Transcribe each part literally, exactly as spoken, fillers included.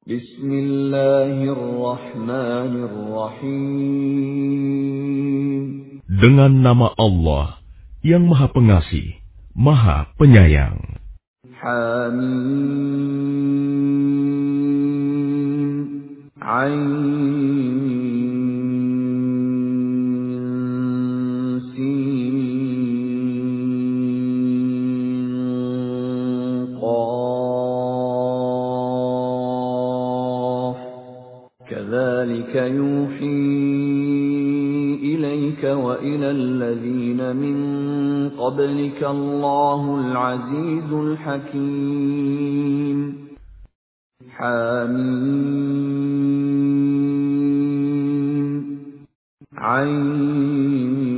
Bismillahirrahmanirrahim. Dengan nama Allah yang Maha Pengasih, Maha Penyayang. Hamim. Ain. كذلك يوحي إليك وإلى الذين من قبلك الله العزيز الحكيم. حميم. عين.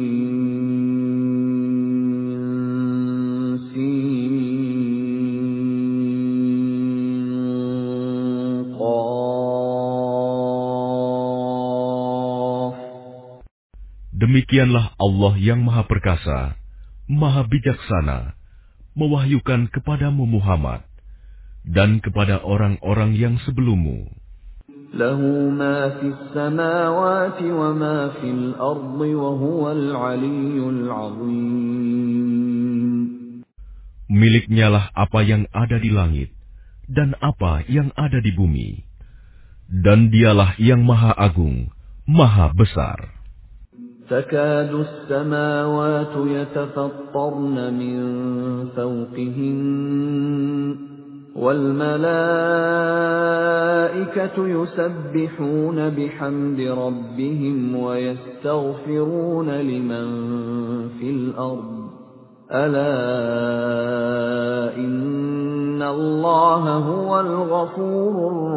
Demikianlah Allah yang Maha Perkasa, Maha Bijaksana, mewahyukan kepadamu Muhammad dan kepada orang-orang yang sebelummu. Lahu ma fis samawati wa ma fil ardi wa huwal aliyyul azim. Miliknyalah apa yang ada di langit dan apa yang ada di bumi, dan dialah yang Maha Agung, Maha Besar. تكاد السماوات يتفطرن من فوقهن والملائكة يسبحون بحمد ربهم ويستغفرون لمن في الأرض ألا إن الله هو الغفور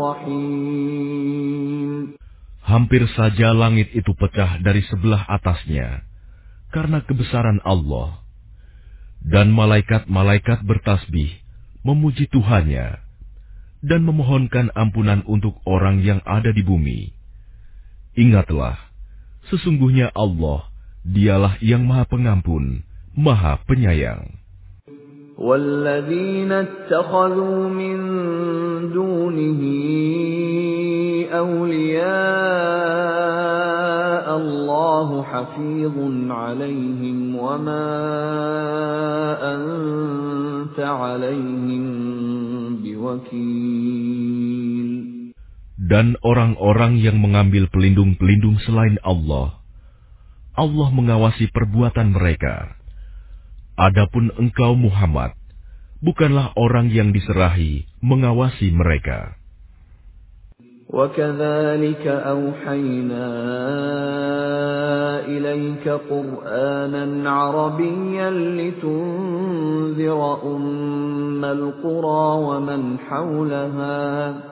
الرحيم. Hampir saja langit itu pecah dari sebelah atasnya, karena kebesaran Allah. Dan malaikat-malaikat bertasbih, memuji Tuhannya, dan memohonkan ampunan untuk orang yang ada di bumi. Ingatlah, sesungguhnya Allah, dialah yang Maha Pengampun, Maha Penyayang. وَالَّذِينَ اتَّخَذُوا مِن دُونِهِ أَوْلِيَاءَ اللَّهُ حَفِيظٌ عَلَيْهِمْ وَمَا أَنتَ عَلَيْهِمْ بِوَكِيلٍ. Dan orang-orang yang mengambil pelindung-pelindung selain Allah, Allah mengawasi perbuatan mereka. Adapun engkau Muhammad, bukanlah orang yang diserahi mengawasi mereka. وَكَذَلِكَ أَوْحَيْنَا إِلَيْكَ قُرْآنًا عَرَبِيًّا لِتُنذِرَ أُمَّ الْقُرَى وَمَنْ حَوْلَهَا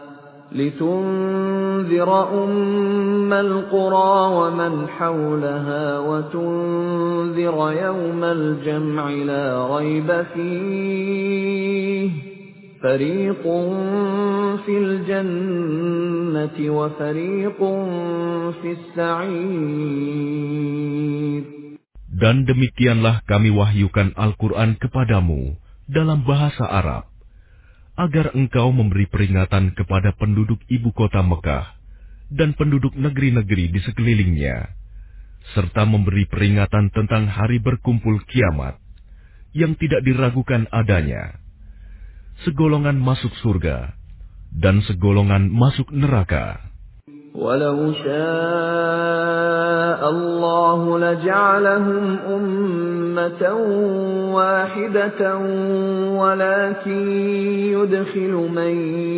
لِتُنذِرَ أُمَّ الْقُرَى وَمَنْ حَوْلَهَا وَتُنذِرَ يَوْمَ الْجَمْعِ لَا رَيْبَ فِيهِ فَرِيقٌ فِي الْجَنَّةِ وَفَرِيقٌ فِي السَّعِيرِ. Dan demikianlah kami wahyukan Al-Quran kepadamu dalam bahasa Arab, agar engkau memberi peringatan kepada penduduk ibu kota Mekah dan penduduk negeri-negeri di sekelilingnya, serta memberi peringatan tentang hari berkumpul kiamat yang tidak diragukan adanya. Segolongan masuk surga dan segolongan masuk neraka. وَلَوْ شَاءَ اللَّهُ لَجَعَلَهُمْ أُمَّةً وَاحِدَةً وَلَكِنْ يُدْخِلُ مَنْ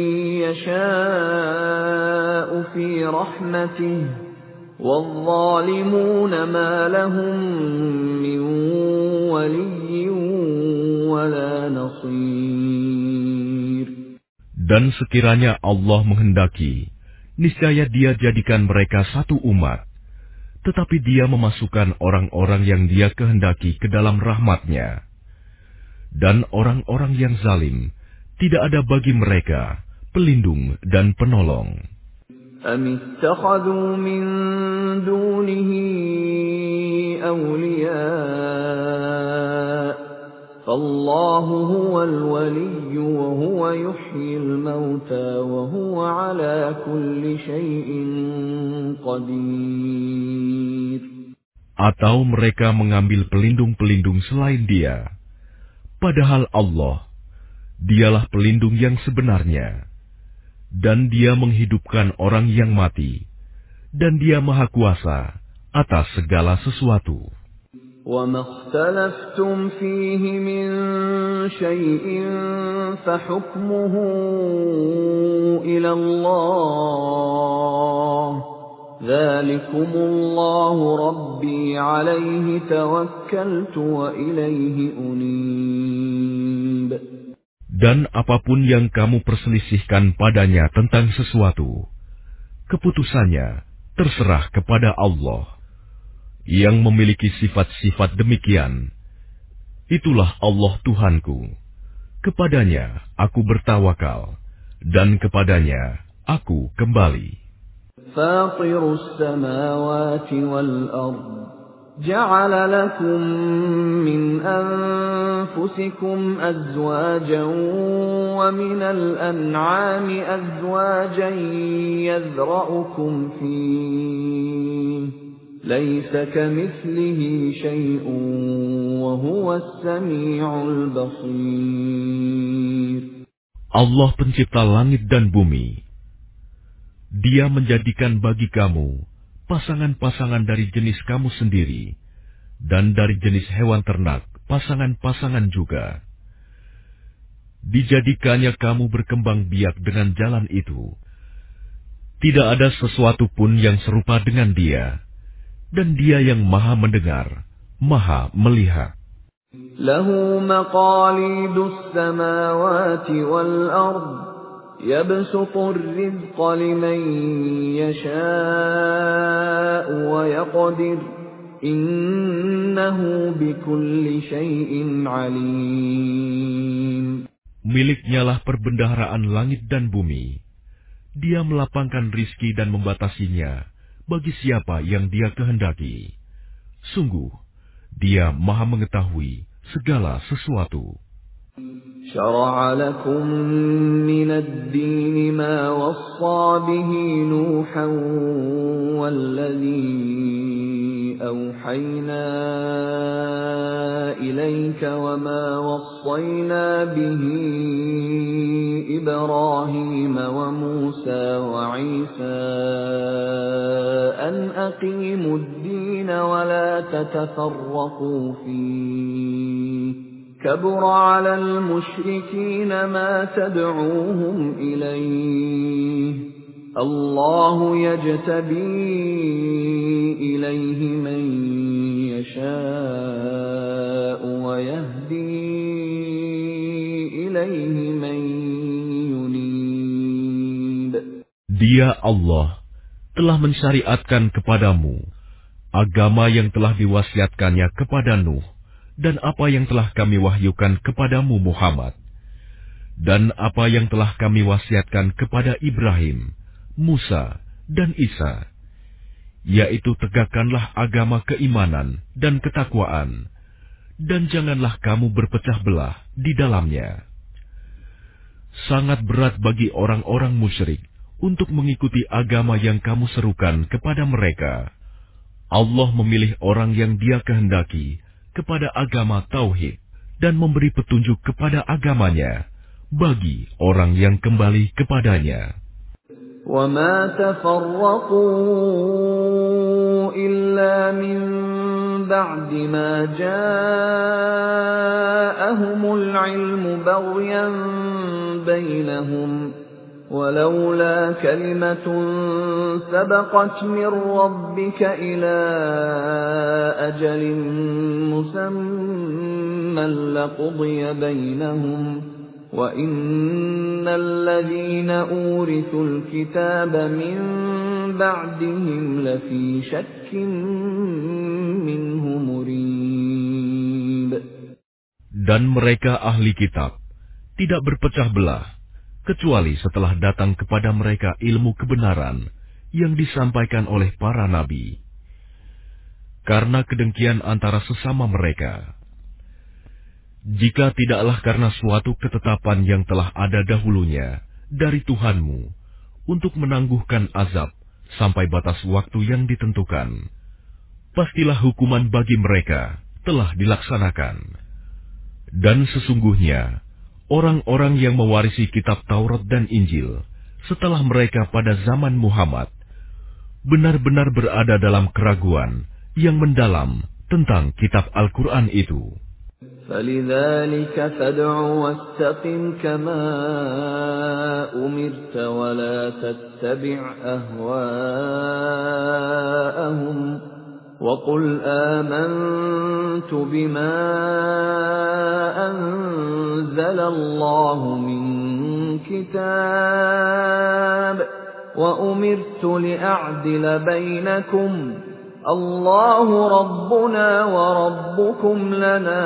يَشَاءُ فِي رَحْمَتِهِ وَالظَّالِمُونَ مَا لَهُمْ مِنْ وَلِيٍّ وَلَا نَصِيرٍ. Dan sekiranya Allah menghendaki, niscaya Dia jadikan mereka satu umat, tetapi Dia memasukkan orang-orang yang Dia kehendaki ke dalam rahmat-Nya. Dan orang-orang yang zalim, tidak ada bagi mereka pelindung dan penolong. أَمِ اتَّخَذُوا مِن دُونِهِ أَوْلِيَاءَ فالله هو الولي وهو يحيي الموتى وهو على كل شيء قدير. Atau mereka mengambil pelindung-pelindung selain Dia, padahal Allah, Dialah pelindung yang sebenarnya, dan Dia menghidupkan orang yang mati, dan Dia Maha Kuasa atas segala sesuatu. وَمَا اخْتَلَفْتُمْ فِيهِ مِنْ شَيْءٍ فَحُكْمُهُ إِلَى اللَّهِ ذَلِكُمُ اللَّهُ رَبِّي عَلَيْهِ تَوَكَّلْتُ وَإِلَيْهِ أُنِيبُ. Dan apapun yang kamu perselisihkan padanya tentang sesuatu, keputusannya terserah kepada Allah yang memiliki sifat-sifat demikian. Itulah Allah Tuhanku. Kepadanya aku bertawakal, dan kepadanya aku kembali. Fatirus samawati wal ard, ja'ala lakum min anfusikum azwajan wa minal an'ami azwajan yazra'ukum fihi. Laisa kamitslihi syai'un wa huwas sami'ul basir. Allah pencipta langit dan bumi. Dia menjadikan bagi kamu pasangan-pasangan dari jenis kamu sendiri, dan dari jenis hewan ternak pasangan-pasangan juga. Dijadikannya kamu berkembang biak dengan jalan itu. Tidak ada sesuatu pun yang serupa dengan Dia. Dan Dia yang maha mendengar, maha melihat. Lahu maqalidus samawati wal ard, yabsutur rizqa liman yasha'u wa yaqdir, innahu bikulli syai'in alim. Miliknyalah perbendaharaan langit dan bumi. Dia melapangkan rizki dan membatasinya bagi siapa yang Dia kehendaki. Sungguh, Dia maha mengetahui segala sesuatu. Syara'a lakum minad din ma wassa bihi Nuhan walladhi awhayna ilayka wa ma wassayna bihi Ibrahim wa Musa wa Isa an aqimud din wa la tatafarraqu fihi. كبر على المشركين ما تدعوهم إليه الله يجتبي إليه من يشاء ويهدي إليه من ينيب. Dia Allah telah mensyariatkan kepadamu agama yang telah diwasiatkannya kepada Nuh, dan apa yang telah kami wahyukan kepadamu Muhammad, dan apa yang telah kami wasiatkan kepada Ibrahim, Musa, dan Isa, yaitu tegakkanlah agama keimanan dan ketakwaan, dan janganlah kamu berpecah belah di dalamnya. Sangat berat bagi orang-orang musyrik untuk mengikuti agama yang kamu serukan kepada mereka. Allah memilih orang yang Dia kehendaki kepada agama tauhid dan memberi petunjuk kepada agamanya bagi orang yang kembali kepadanya. وَمَا تَفَرَّقُوا إِلَّا مِنْ بَعْدِ مَا جَاءَهُمُ الْعِلْمُ بَغْيًا بَيْنَهُمْ وَلَوْلَا كَلِمَةٌ سَبَقَتْ مِنْ رَبِّكَ إِلَى أَجَلٍ مُّسَمًّى لَقُضِيَ بَيْنَهُمْ وَإِنَّ الَّذِينَ أُورِثُوا الْكِتَابَ مِنْ بَعْدِهِمْ لَفِي شَكٍّ مِّنْهُ مُرِيبٍ. Dan mereka ahli kitab tidak berpecah belah, kecuali setelah datang kepada mereka ilmu kebenaran yang disampaikan oleh para nabi. Karena kedengkian antara sesama mereka, Jika tidaklah karena suatu ketetapan yang telah ada dahulunya dari Tuhanmu untuk menangguhkan azab sampai batas waktu yang ditentukan, pastilah hukuman bagi mereka telah dilaksanakan. Dan sesungguhnya, orang-orang yang mewarisi kitab Taurat dan Injil setelah mereka pada zaman Muhammad, benar-benar berada dalam keraguan yang mendalam tentang kitab Al-Quran itu. فَلِذَلِكَ فَادْعُ وَاسْتَقِمْ كَمَا أُمِرْتَ وَلَا تَتَّبِعْ أَهْوَاءَهُمْ وَقُلْ آمَنْتُ بِمَا أَنزَلَ اللَّهُ مِنْ كِتَابٍ وَأُمِرْتُ لِأَعْدِلَ بَيْنَكُمْ اللَّهُ رَبُّنَا وَرَبُّكُمْ لَنَا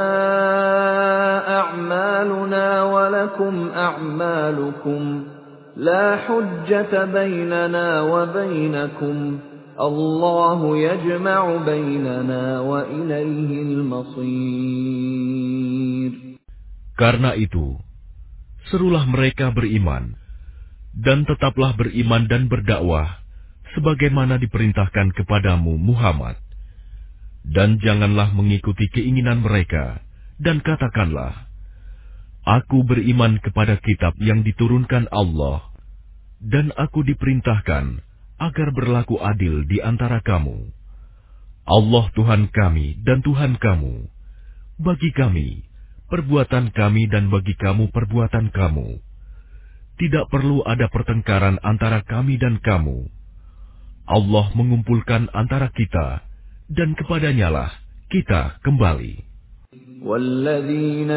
أَعْمَالُنَا وَلَكُمْ أَعْمَالُكُمْ لَا حُجَّةَ بَيْنَنَا وَبَيْنَكُمْ اللَّهُ يَجْمَعُ بَيْنَنَا وَإِلَيْهِ الْمَصِيرُ. Karena itu, serulah mereka beriman, dan tetaplah beriman dan berdakwah sebagaimana diperintahkan kepadamu Muhammad. Dan janganlah mengikuti keinginan mereka, dan katakanlah, Aku beriman kepada kitab yang diturunkan Allah, dan aku diperintahkan agar berlaku adil di antara kamu. Allah Tuhan kami dan Tuhan kamu. Bagi kami, perbuatan kami dan bagi kamu perbuatan kamu. Tidak perlu ada pertengkaran antara kami dan kamu. Allah mengumpulkan antara kita, dan kepadanyalah kita kembali. وَالَّذِينَ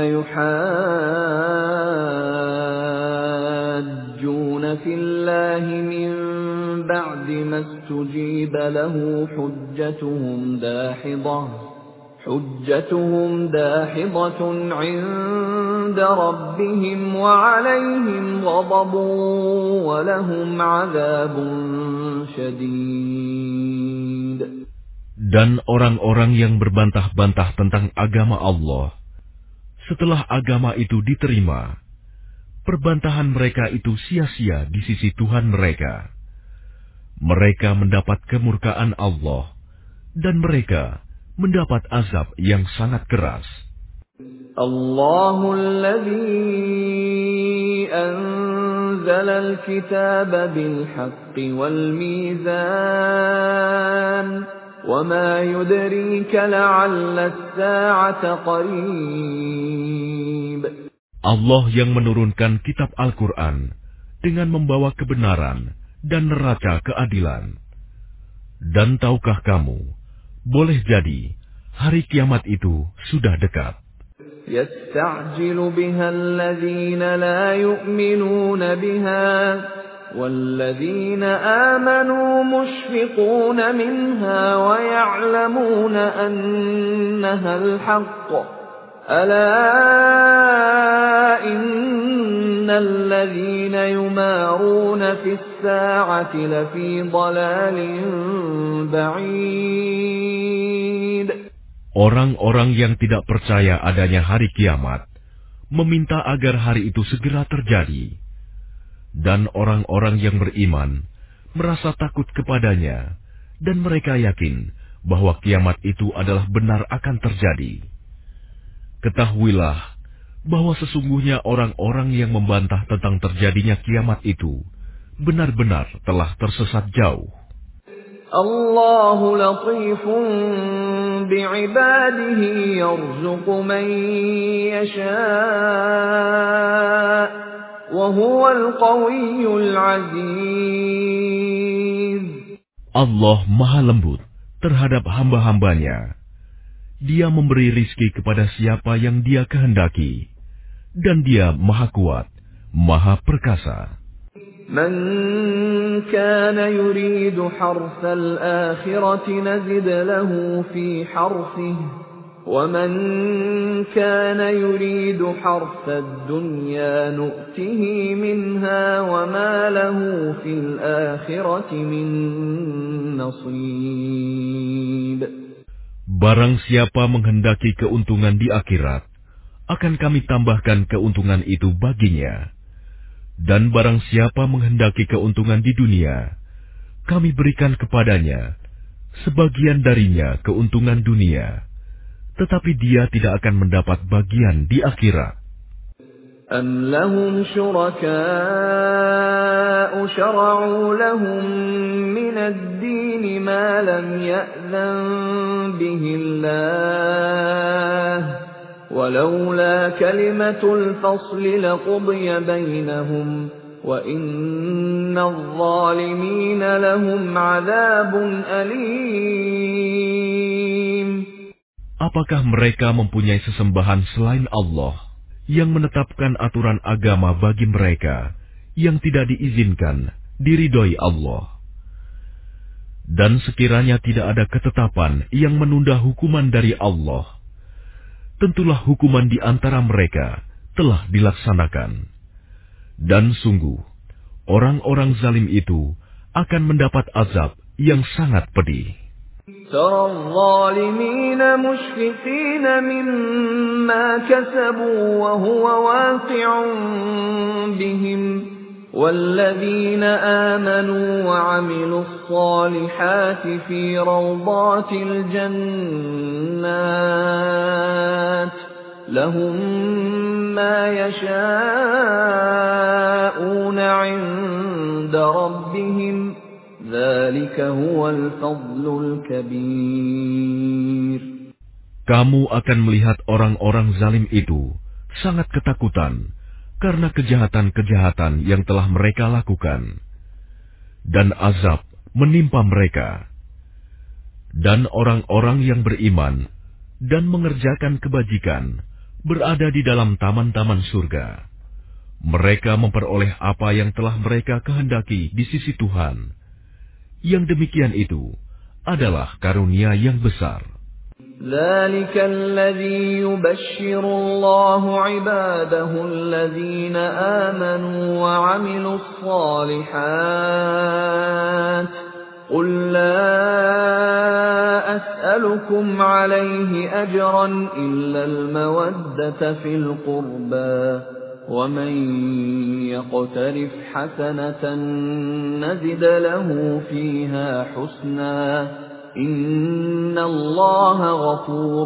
يُحَاجُّونَ فِي اللَّهِ مِن بَعْدِ مَا اسْتُجِيبَ لَهُ حُجَّتُهُمْ دَاحِضَةٌ حُجَّتُهُمْ دَاحِضَةٌ عِندَ رَبِّهِمْ وَعَلَيْهِمْ غَضَبٌ وَلَهُمْ عَذَابٌ شَدِيدٌ. Dan orang-orang yang berbantah-bantah tentang agama Allah, setelah agama itu diterima, perbantahan mereka itu sia-sia di sisi Tuhan mereka. Mereka mendapat kemurkaan Allah, dan mereka mendapat azab yang sangat keras. Allahul ladzi anzala al-kitaba bil haqqi wal mizan wa ma yudrika la'alla as-sa'ata qarib. Allah yang menurunkan kitab Al-Quran dengan membawa kebenaran dan neraca keadilan. Dan tahukah kamu, boleh jadi hari kiamat itu sudah dekat. يَسْتَعْجِلُ بِهَا الَّذِينَ لَا يُؤْمِنُونَ بِهَا وَالَّذِينَ آمَنُوا مُشْفِقُونَ مِنْهَا وَيَعْلَمُونَ أَنَّهَا الْحَقُّ أَلَا إِنَّ الَّذِينَ يُمَارُونَ فِي السَّاعَةِ لَفِي ضَلَالٍ بَعِيدٍ. Orang-orang yang tidak percaya adanya hari kiamat meminta agar hari itu segera terjadi. Dan orang-orang yang beriman merasa takut kepadanya, dan mereka yakin bahwa kiamat itu adalah benar akan terjadi. Ketahuilah bahwa sesungguhnya orang-orang yang membantah tentang terjadinya kiamat itu benar-benar telah tersesat jauh. Allahu latifun bi'ibadihi yarzuqu man yasha' wa huwal qawiyyul 'aziz. Allah Maha Lembut terhadap hamba-hambanya. Dia memberi rizki kepada siapa yang Dia kehendaki, dan Dia Maha Kuat, Maha Perkasa. Man kana yuridu harsal akhirati nazid lahu fi harsihi wa man kana yuridu harsad dunya nu'tihi minha wa ma lahu fil akhirati min nasib. Barang siapa menghendaki keuntungan di akhirat, akan kami tambahkan keuntungan itu baginya. Dan barang siapa menghendaki keuntungan di dunia, kami berikan kepadanya sebagian darinya keuntungan dunia, tetapi dia tidak akan mendapat bagian di akhirat. أَمْ لَهُمْ شُرَكَاءُ شَرَعُوا لَهُم مِّنَ الدِّينِ مَا لَمْ يَأْذَن بِهِ اللَّهُ وَلَوْلَا كَلِمَةُ الْفَصْلِ لَقُضِيَ بَيْنَهُمْ وَإِنَّ الظَّالِمِينَ لَهُمْ عَذَابٌ أَلِيمٌ. Apakah mereka mempunyai sesembahan selain Allah yang menetapkan aturan agama bagi mereka yang tidak diizinkan diridhoi Allah? Dan sekiranya tidak ada ketetapan yang menunda hukuman dari Allah, tentulah hukuman di antara mereka telah dilaksanakan. Dan sungguh, orang-orang zalim itu akan mendapat azab yang sangat pedih. ترى الظالمين مشفقين مما كسبوا وهو واقع بهم والذين آمنوا وعملوا الصالحات في روضات الجنات لهم ما يشاءون عند ربهم Kamu akan melihat orang-orang zalim itu sangat ketakutan karena kejahatan-kejahatan yang telah mereka lakukan, dan azab menimpa mereka. Dan orang-orang yang beriman dan mengerjakan kebajikan berada di dalam taman-taman surga. Mereka memperoleh apa yang telah mereka kehendaki di sisi Tuhan. Yang demikian itu adalah karunia yang besar. ذَلِكَ الَّذِي يُبَشِّرُ اللَّهُ عِبَادَهُ الَّذِينَ آمَنُوا وَعَمِلُوا الصَّالِحَاتِ قُل لَّا أَسْأَلُكُمْ عَلَيْهِ أَجْرًا إِلَّا الْمَوَدَّةَ فِي الْقُرْبَى وَمَن يَقْتَرِفْ حَسَنَةً نَّزِدْ لَهُ فِيهَا حُسْنًا إِنَّ اللَّهَ غَفُورٌ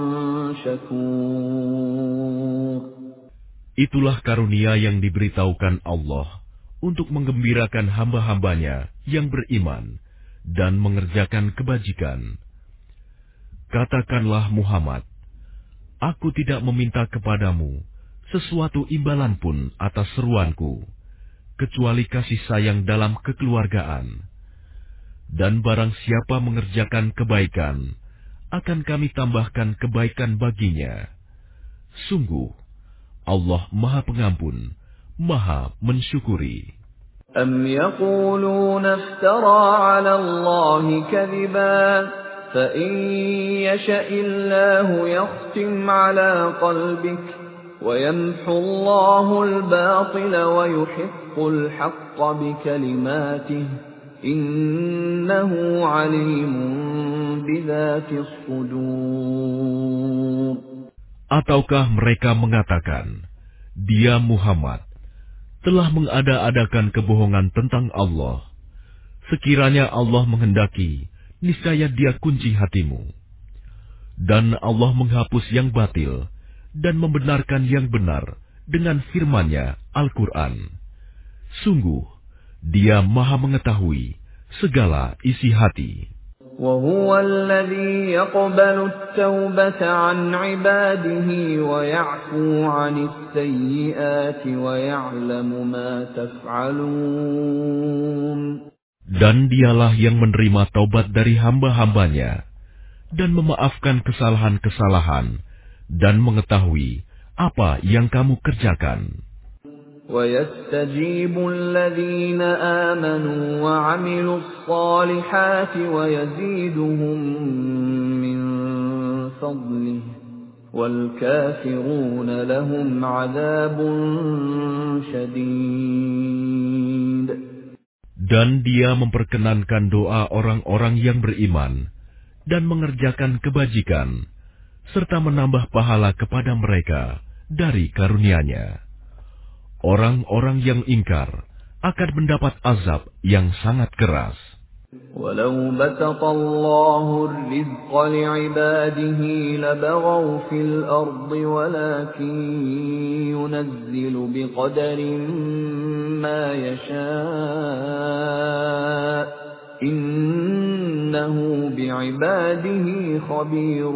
شَكُورٌ. Itulah karunia yang diberitahukan Allah untuk menggembirakan hamba-hambanya yang beriman dan mengerjakan kebajikan. Katakanlah Muhammad, aku tidak meminta kepadamu sesuatu imbalan pun atas seruanku, kecuali kasih sayang dalam kekeluargaan. Dan barang siapa mengerjakan kebaikan, akan kami tambahkan kebaikan baginya. Sungguh, Allah Maha Pengampun, Maha Mensyukuri. أَمْ يَقُولُونَ افْتَرَىٰ عَلَى اللَّهِ كَذِبًا فَإِن يَشَإِ اللَّهُ يَخْتِمْ عَلَىٰ قَلْبِكَ وَيَمْحُو اللَّهُ الْبَاطِلَ وَيُحِقُّ الْحَقَّ بِكَلِمَاتِهِ إِنَّهُ عَلِيمٌ بِذَاتِ الصُّدُورِ. Ataukah mereka mengatakan, dia Muhammad telah mengada-adakan kebohongan tentang Allah. Sekiranya Allah menghendaki, niscaya Dia kunci hatimu. Dan Allah menghapus yang batil dan membenarkan yang benar dengan firman-Nya Al-Quran. Sungguh, Dia Maha mengetahui segala isi hati. وَهُوَ الَّذِي يَقْبَلُ التَّوْبَةَ عَنْ عِبَادِهِ وَيَعْفُو عَنِ السَّيِّئَاتِ وَيَعْلَمُ مَا تَفْعَلُونَ. Dan Dialah yang menerima taubat dari hamba-hambanya dan memaafkan kesalahan-kesalahan dan mengetahui apa yang kamu kerjakan. وَيَسْتَجِيبُ الَّذِينَ آمَنُوا وَعَمِلُوا الصَّالِحَاتِ وَيَزِيدُهُم مِّن فَضْلِهِ وَالْكَافِرُونَ لَهُمْ عَذَابٌ شَدِيدٌ. Dan Dia memperkenankan doa orang-orang yang beriman dan mengerjakan kebajikan, serta menambah pahala kepada mereka dari karunia-Nya. Orang-orang yang ingkar akan mendapat azab yang sangat keras. وَلَوْ بَسَطَ اللَّهُ الرِّزْقَ لِعِبَادِهِ لَبَغَوْا فِي الْأَرْضِ وَلَكِن يُنَزِّلُ بِقَدَرٍ مَّا يَشَاءُ إِنَّهُ بِعِبَادِهِ خَبِيرٌ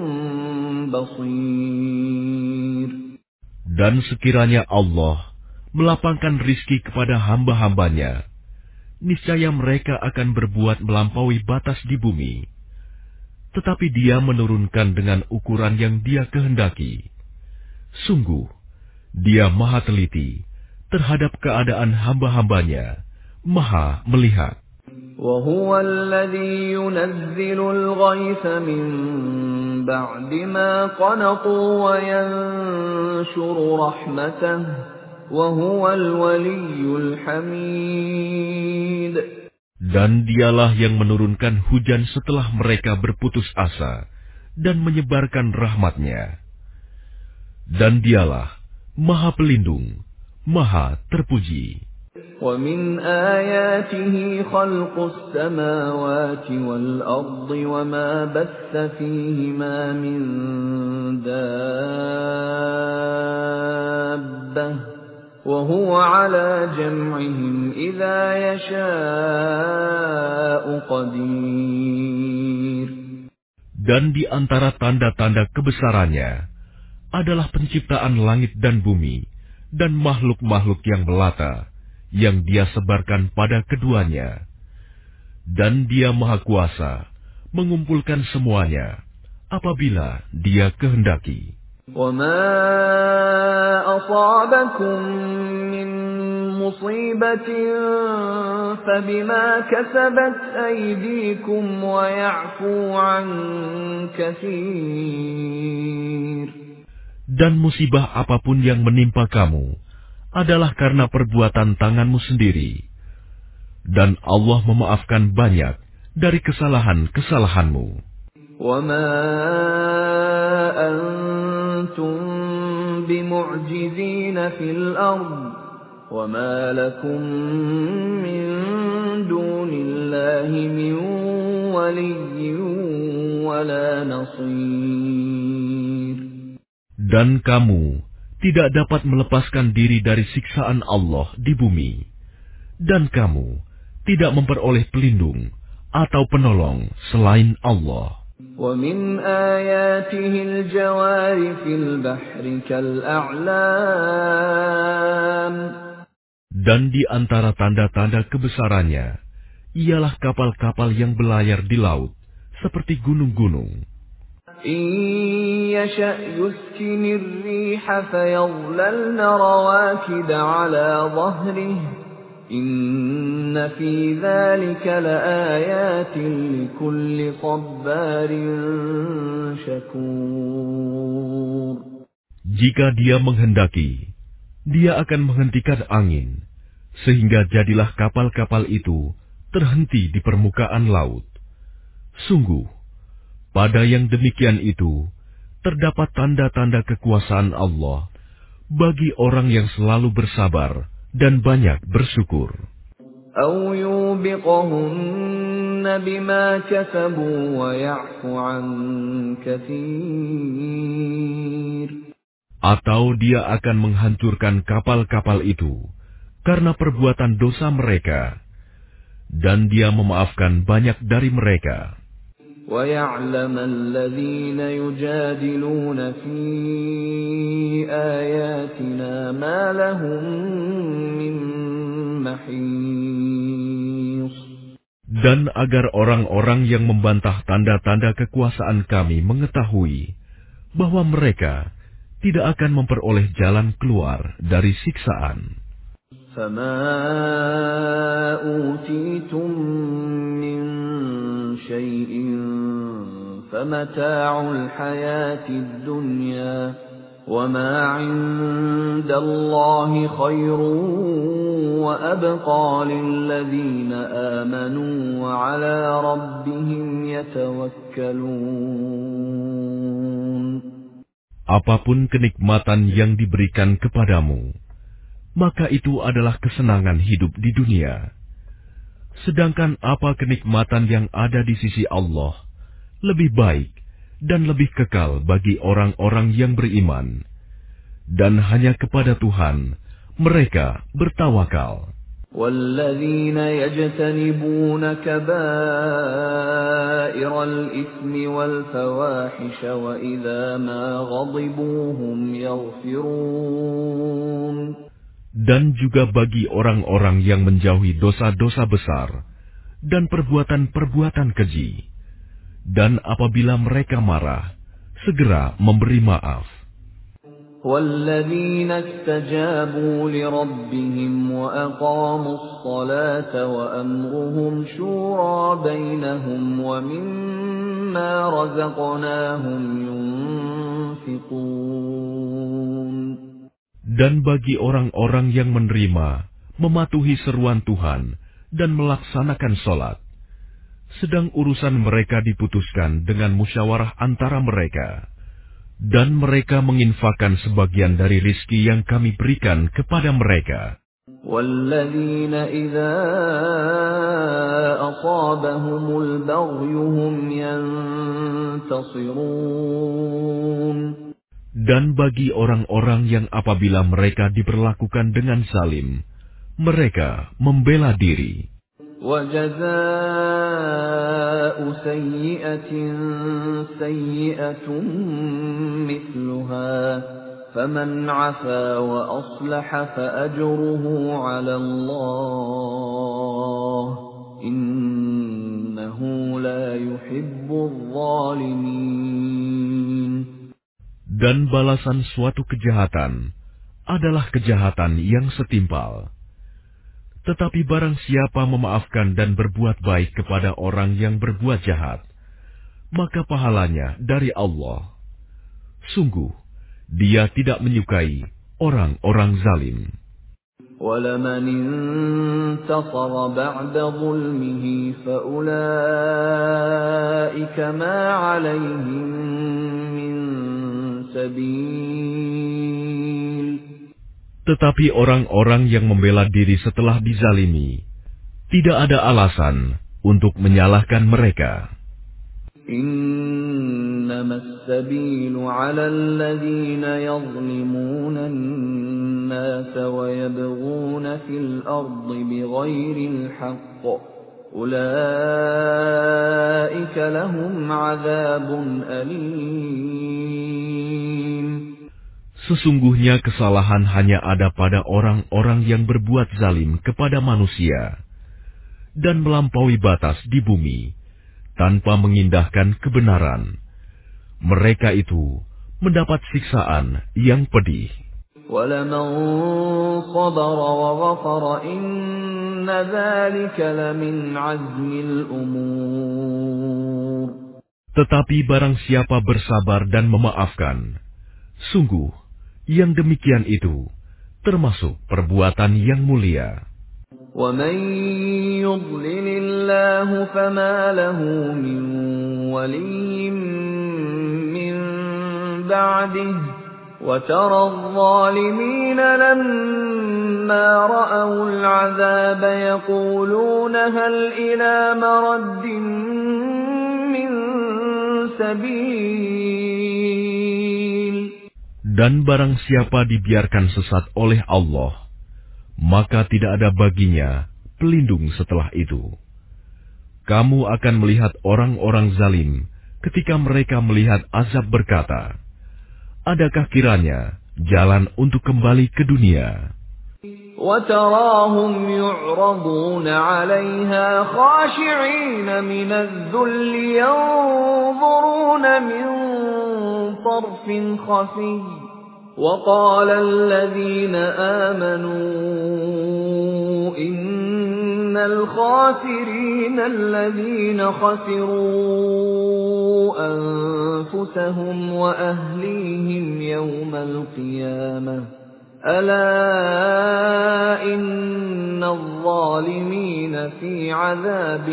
بَصِيرٌ. Dan sekiranya Allah melapangkan rizki kepada hamba-hambanya, niscaya mereka akan berbuat melampaui batas di bumi. Tetapi Dia menurunkan dengan ukuran yang Dia kehendaki. Sungguh, Dia Maha teliti terhadap keadaan hamba-hambanya, Maha melihat. وَهُوَ الَّذِي يُنَزِّلُ الْغَيْثَ مِن بَعْدِ مَا قَنَطُوا وَيَنشُرُ رَحْمَتَهُ وَهُوَ الْوَلِيُّ الْحَمِيدُ. Dan Dialah yang menurunkan hujan setelah mereka berputus asa dan menyebarkan rahmat-Nya. Dan Dialah Maha Pelindung, Maha Terpuji. وَمِنْ آيَاتِهِ خَلْقُ السَّمَاوَاتِ وَالْأَرْضِ وَمَا بَثَّ فِيهِمَا مِنْ دَابَّةٍ وَهُوَ عَلَى جَمْعِهِمْ إِذَا يَشَاءُ قَدِيرٌ. Dan di antara tanda-tanda kebesarannya adalah penciptaan langit dan bumi dan makhluk-makhluk yang melata yang Dia sebarkan pada keduanya. Dan Dia Maha Kuasa mengumpulkan semuanya apabila Dia kehendaki. وَمَا أَصَابَكُم مِّن مُّصِيبَةٍ فَبِمَا كَسَبَتْ أَيْدِيكُمْ وَيَعْفُو عَن كَثِيرٍ. Dan musibah apapun yang menimpa kamu adalah karena perbuatan tanganmu sendiri. Dan Allah memaafkan banyak dari kesalahan-kesalahanmu. وَمَا أَنتُم بِمُعْجِزِينَ فِي الْأَرْضِ وَمَا لَكُم مِّن دُونِ اللَّهِ مِن وَلِيٍّ وَلَا نَصِيرٍ. Dan kamu tidak dapat melepaskan diri dari siksaan Allah di bumi. Dan kamu tidak memperoleh pelindung atau penolong selain Allah. وَمِنْ آيَاتِهِ الْجَوَارِ فِي الْبَحْرِ كَالْأَعْلَامِ. Dan di antara tanda-tanda kebesarannya ialah kapal-kapal yang belayar di laut seperti gunung-gunung. إِن يَشَأْ يُسْكِنِ الرِّيحَ فَيَظْلَلْنَ رَوَاكِدَ عَلَى ظَهْرِهِ إِنَّ فِي ذَلِكَ لَآيَاتٍ لِكُلِّ صَبَّارٍ شَكُورٍ. Jika Dia menghendaki, Dia akan menghentikan angin, sehingga jadilah kapal-kapal itu terhenti di permukaan laut. Sungguh, pada yang demikian itu, terdapat tanda-tanda kekuasaan Allah bagi orang yang selalu bersabar dan banyak bersyukur. أَوْ يُوبِقْهُنَّ بِمَا كَسَبُوا وَيَعْفُ عَن كَثِيرٍ. Atau Dia akan menghancurkan kapal-kapal itu karena perbuatan dosa mereka, dan Dia memaafkan banyak dari mereka. وَيَعْلَمَ الَّذِينَ يُجَادِلُونَ فِي آيَاتِنَا مَا لَهُم مِّن مَّحِيصٍ. Dan agar orang-orang yang membantah tanda-tanda kekuasaan Kami mengetahui bahwa mereka tidak akan memperoleh jalan keluar dari siksaan. فَمَا أُوتِيتُم مِّن شَيْءٍ فَمَتَاعُ الْحَيَاةِ الدُّنْيَا وَمَا عِندَ اللَّهِ خَيْرٌ وَأَبْقَىٰ لِلَّذِينَ آمَنُوا وَعَلَىٰ رَبِّهِمْ يَتَوَكَّلُونَ. apapun kenikmatan yang diberikan kepadamu, maka itu adalah kesenangan hidup di dunia. Sedangkan apa kenikmatan yang ada di sisi Allah lebih baik dan lebih kekal bagi orang-orang yang beriman, dan hanya kepada Tuhan mereka bertawakal. وَالَّذِينَ يَجْتَنِبُونَ كَبَائِرَ الْإِثْمِ وَالْفَوَاحِشَ وَإِذَا مَا غَضِبُوا هُمْ يَغْفِرُونَ. Dan juga bagi orang-orang yang menjauhi dosa-dosa besar dan perbuatan-perbuatan keji, dan apabila mereka marah, segera memberi maaf. وَالَّذِينَ اسْتَجَابُوا لِرَبِّهِمْ وَأَقَامُوا الصَّلَاةَ وَأَمْرُهُمْ شُورَىٰ بَيْنَهُمْ وَمِمَّا رَزَقْنَاهُمْ يُنْفِقُونَ. Dan bagi orang-orang yang menerima, mematuhi seruan Tuhan, dan melaksanakan sholat, sedang urusan mereka diputuskan dengan musyawarah antara mereka, dan mereka menginfakkan sebagian dari rizki yang kami berikan kepada mereka. وَالَّذِينَ إِذَا أَصَابَهُمُ الْبَغْيُ هُمْ يَنْتَصِرُونَ. Dan bagi orang-orang yang apabila mereka diperlakukan dengan zalim, mereka membela diri. وَجَزَاءُ سَيِّئَةٍ سَيِّئَةٌ مِثْلُهَا فَمَنْ عَفَا وَأَصْلَحَ فَأَجْرُهُ عَلَى اللَّهِ إِنَّهُ لَا يُحِبُّ الظَّالِمِينَ. Dan balasan suatu kejahatan adalah kejahatan yang setimpal. Tetapi barang siapa memaafkan dan berbuat baik kepada orang yang berbuat jahat, maka pahalanya dari Allah. Sungguh, Dia tidak menyukai orang-orang zalim. وَلَمَنِ انتَصَرَ بَعْدَ ظُلْمِهِ فَأُولَئِكَ مَا عَلَيْهِمْ مِنْ سَبِيلٍ. Tetapi orang-orang yang membela diri setelah dizalimi, tidak ada alasan untuk menyalahkan mereka. إِنَّمَا السَّبِيلُ عَلَى الَّذِينَ يَظْلِمُونَ النَّاسَ وَيَبْغُونَ فِي الْأَرْضِ بِغَيْرِ الْحَقِّ أُولَئِكَ لَهُمْ عَذَابٌ أَلِيمٌ. Sesungguhnya kesalahan hanya ada pada orang-orang yang berbuat zalim kepada manusia dan melampaui batas di bumi tanpa mengindahkan kebenaran. Mereka itu mendapat siksaan yang pedih. وَلَمَنْ صَبَرَ وَغَفَرَ إِنَّ ذَلِكَ لَمِنْ عَزْمِ الْأُمُورِ. Tetapi barang siapa bersabar dan memaafkan, sungguh yang demikian itu termasuk perbuatan yang mulia. وَمَنْ يُضْلِلِ اللَّهُ فَمَا لَهُ مِنْ وَلِيٍّ مِّنْ بَعْدِهِ وَتَرَى الظَّالِمِينَ لَمَّا رَأَوُا الْعَذَابَ يَقُولُونَ هَلْ إِلَى مَرَدٍّ مِّنْ سَبِيلٍ. Dan barang siapa dibiarkan sesat oleh Allah, maka tidak ada baginya pelindung setelah itu. Kamu akan melihat orang-orang zalim ketika mereka melihat azab berkata, adakah kiranya jalan untuk kembali ke dunia? وَتَرَاهُمْ يُعْرَضُونَ عَلَيْهَا خَاشِعِينَ مِنَ الذُّلِّ يَنظُرُونَ مِنْ طَرْفٍ خَفِيٍّ وَقَالَ الَّذِينَ آمَنُوا إِنَّ الْخَاسِرِينَ الَّذِينَ خَسِرُوا أَنفُسَهُمْ وَأَهْلِيهِمْ يَوْمَ الْقِيَامَةِ أَلَا إِنَّ الظَّالِمِينَ فِي عَذَابٍ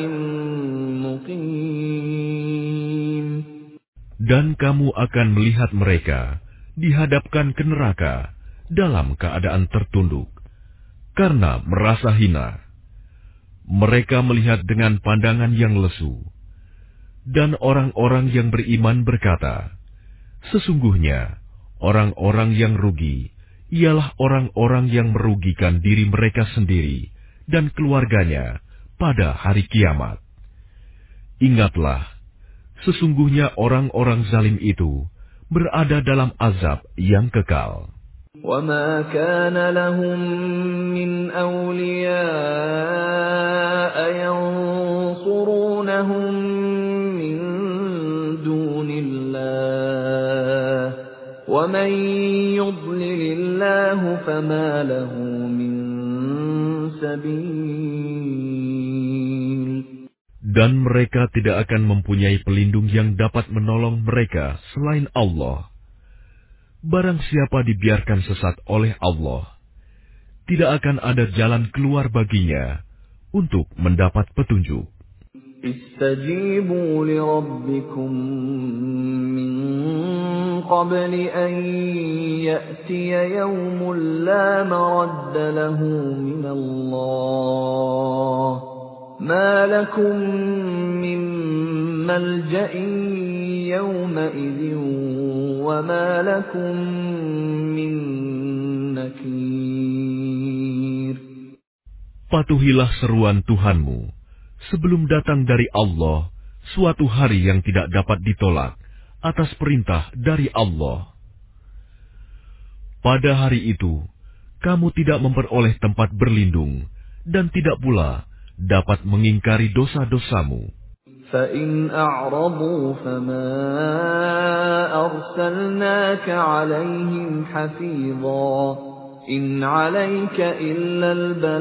مُقِيمٍ. Dan kamu akan melihat mereka dihadapkan ke neraka dalam keadaan tertunduk karena merasa hina. Mereka melihat dengan pandangan yang lesu, dan orang-orang yang beriman berkata, sesungguhnya orang-orang yang rugi ialah orang-orang yang merugikan diri mereka sendiri dan keluarganya pada hari kiamat. Ingatlah, sesungguhnya orang-orang zalim itu berada dalam azab yang kekal. وَمَا كَانَ لَهُم مِّنْ أَوْلِيَاءَ يَنصُرُونَهُم مِّن دُونِ اللَّهِ وَمَن يُضْلِلِ اللَّهُ فَمَا لَهُ مِن سَبِيلٍ. Dan mereka tidak akan mempunyai pelindung yang dapat menolong mereka selain Allah. Barang siapa dibiarkan sesat oleh Allah, tidak akan ada jalan keluar baginya untuk mendapat petunjuk. Istajibu li rabbikum min qabli an ya'tiya yawmun la maradda lahu min Allah, ma lakum min malja'in yawma idhin wa ma lakum min nakir. Patuhilah seruan Tuhanmu sebelum datang dari Allah suatu hari yang tidak dapat ditolak atas perintah dari Allah. Pada hari itu, kamu tidak memperoleh tempat berlindung dan tidak pula dapat mengingkari dosa-dosamu. فَإِنْ أَعْرَضُوا فَمَا أَرْسَلْنَاكَ عَلَيْهِمْ حَفِيظًا إِنْ عَلَيْكَ إِلَّا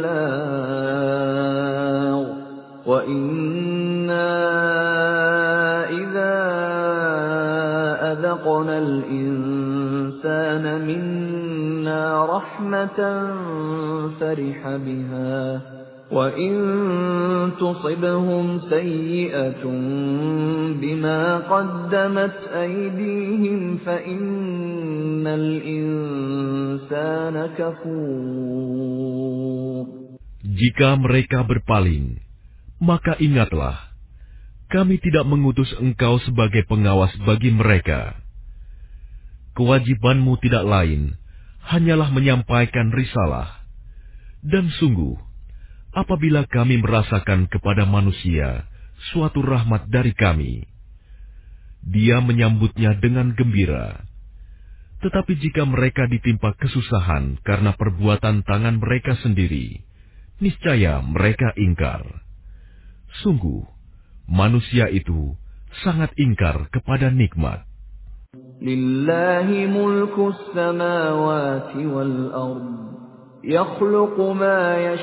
الْبَلَاغُ وَإِنَّا إِذَا أَذَقْنَا الْإِنسَانَ مِنَّا رَحْمَةً فَرِحَ بِهَا وَإِن تُصِبْهُمْ سَيِّئَةٌ بِمَا قَدَّمَتْ أَيْدِيهِمْ فَإِنَّ الْإِنسَانَ كَفُورٌ. Jika mereka berpaling, maka ingatlah, kami tidak mengutus engkau sebagai pengawas bagi mereka. Kewajibanmu tidak lain, hanyalah menyampaikan risalah. Dan sungguh, apabila kami merasakan kepada manusia suatu rahmat dari kami, dia menyambutnya dengan gembira. Tetapi jika mereka ditimpa kesusahan karena perbuatan tangan mereka sendiri, niscaya mereka ingkar. Sungguh, manusia itu sangat ingkar kepada nikmat. Lillahi mulku samawati wal ardh. يخلق ما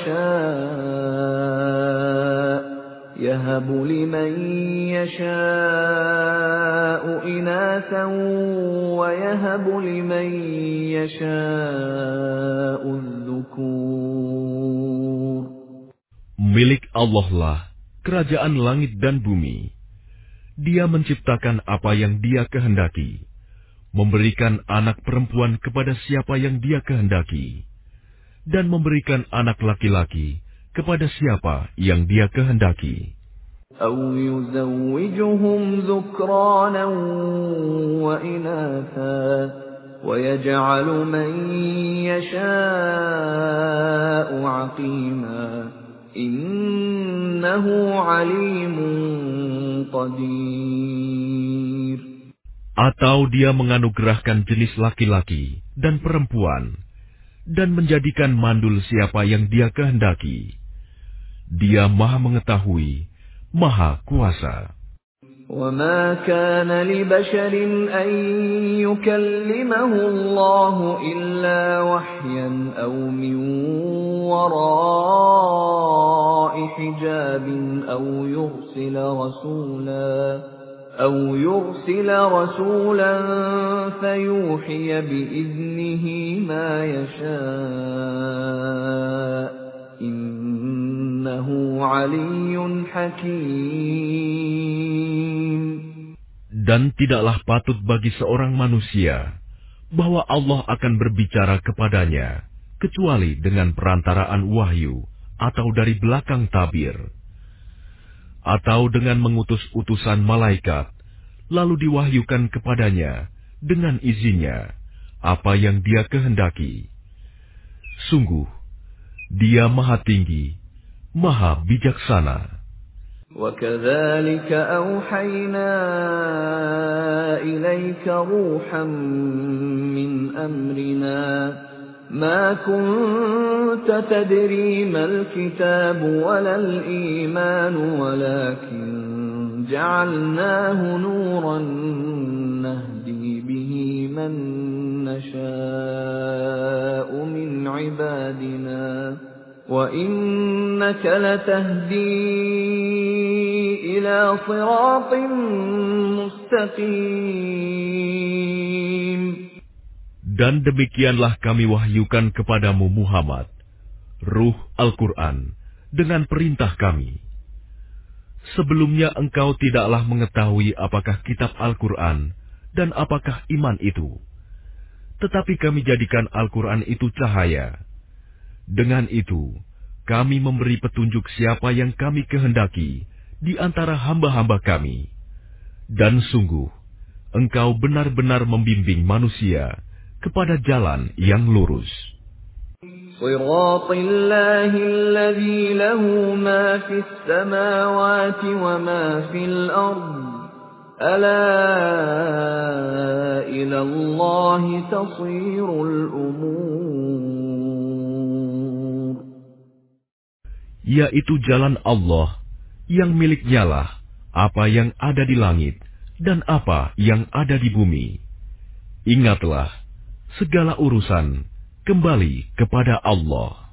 يشاء يهب لمن يشاء إناثا ويهب لمن يشاء الذكور. Milik Allah lah kerajaan langit dan bumi. Dia menciptakan apa yang Dia kehendaki, memberikan anak perempuan kepada siapa yang Dia kehendaki, dan memberikan anak laki-laki kepada siapa yang Dia kehendaki. أَوْ يُزَوِّجُهُمْ ذُكْرَانًا وَإِنَاثًا وَيَجْعَلُ مَن يَشَاءُ عَقِيمًا إِنَّهُ عَلِيمٌ قَدِيرٌ. Atau Dia menganugerahkan jenis laki-laki dan perempuan, dan menjadikan mandul siapa yang Dia kehendaki. Dia Maha Mengetahui, Maha Kuasa. وَمَا كَانَ لِبَشَرٍ أَن يُكَلِّمَهُ اللَّهُ إِلَّا وَحْيًا أَوْ مِن وَرَاءِ حِجَابٍ أَوْ يُرْسِلَ رَسُولًا أَوْ يُرْسِلَ رَسُولًا فَيُوحِيَ بِإِذْنِهِ مَا يَشَاءُ إِنَّهُ عَلِيٌّ حَكِيمٌ. Dan tidaklah patut bagi seorang manusia bahwa Allah akan berbicara kepadanya kecuali dengan perantaraan wahyu atau dari belakang tabir, atau dengan mengutus utusan malaikat, lalu diwahyukan kepadanya dengan izinnya apa yang Dia kehendaki. Sungguh, Dia Maha Tinggi, Maha Bijaksana. وَكَذَلِكَ أَوْحَيْنَا إِلَيْكَ رُوحًا مِّنْ أَمْرِنَا مَا كُنتَ تَدْرِي مَا الْكِتَابُ وَلَا الْإِيمَانُ وَلَكِنْ جَعَلْنَاهُ نُورًا نَهْدِي بِهِ مَن نَّشَاءُ مِنْ عِبَادِنَا وَإِنَّكَ لَتَهْدِي إِلَى صِرَاطٍ مُسْتَقِيمٍ. Dan demikianlah kami wahyukan kepadamu Muhammad, Ruh Al-Quran, dengan perintah kami. Sebelumnya engkau tidaklah mengetahui apakah kitab Al-Quran dan apakah iman itu. Tetapi kami jadikan Al-Quran itu cahaya. Dengan itu, kami memberi petunjuk siapa yang kami kehendaki di antara hamba-hamba kami. Dan sungguh, engkau benar-benar membimbing manusia kepada jalan yang lurus. صراط الله الذي له ما في السماوات وما في الأرض ألا إلى الله تصير الأمور. Yaitu jalan Allah yang miliknyalah apa yang ada di langit dan apa yang ada di bumi. Ingatlah, segala urusan kembali kepada Allah.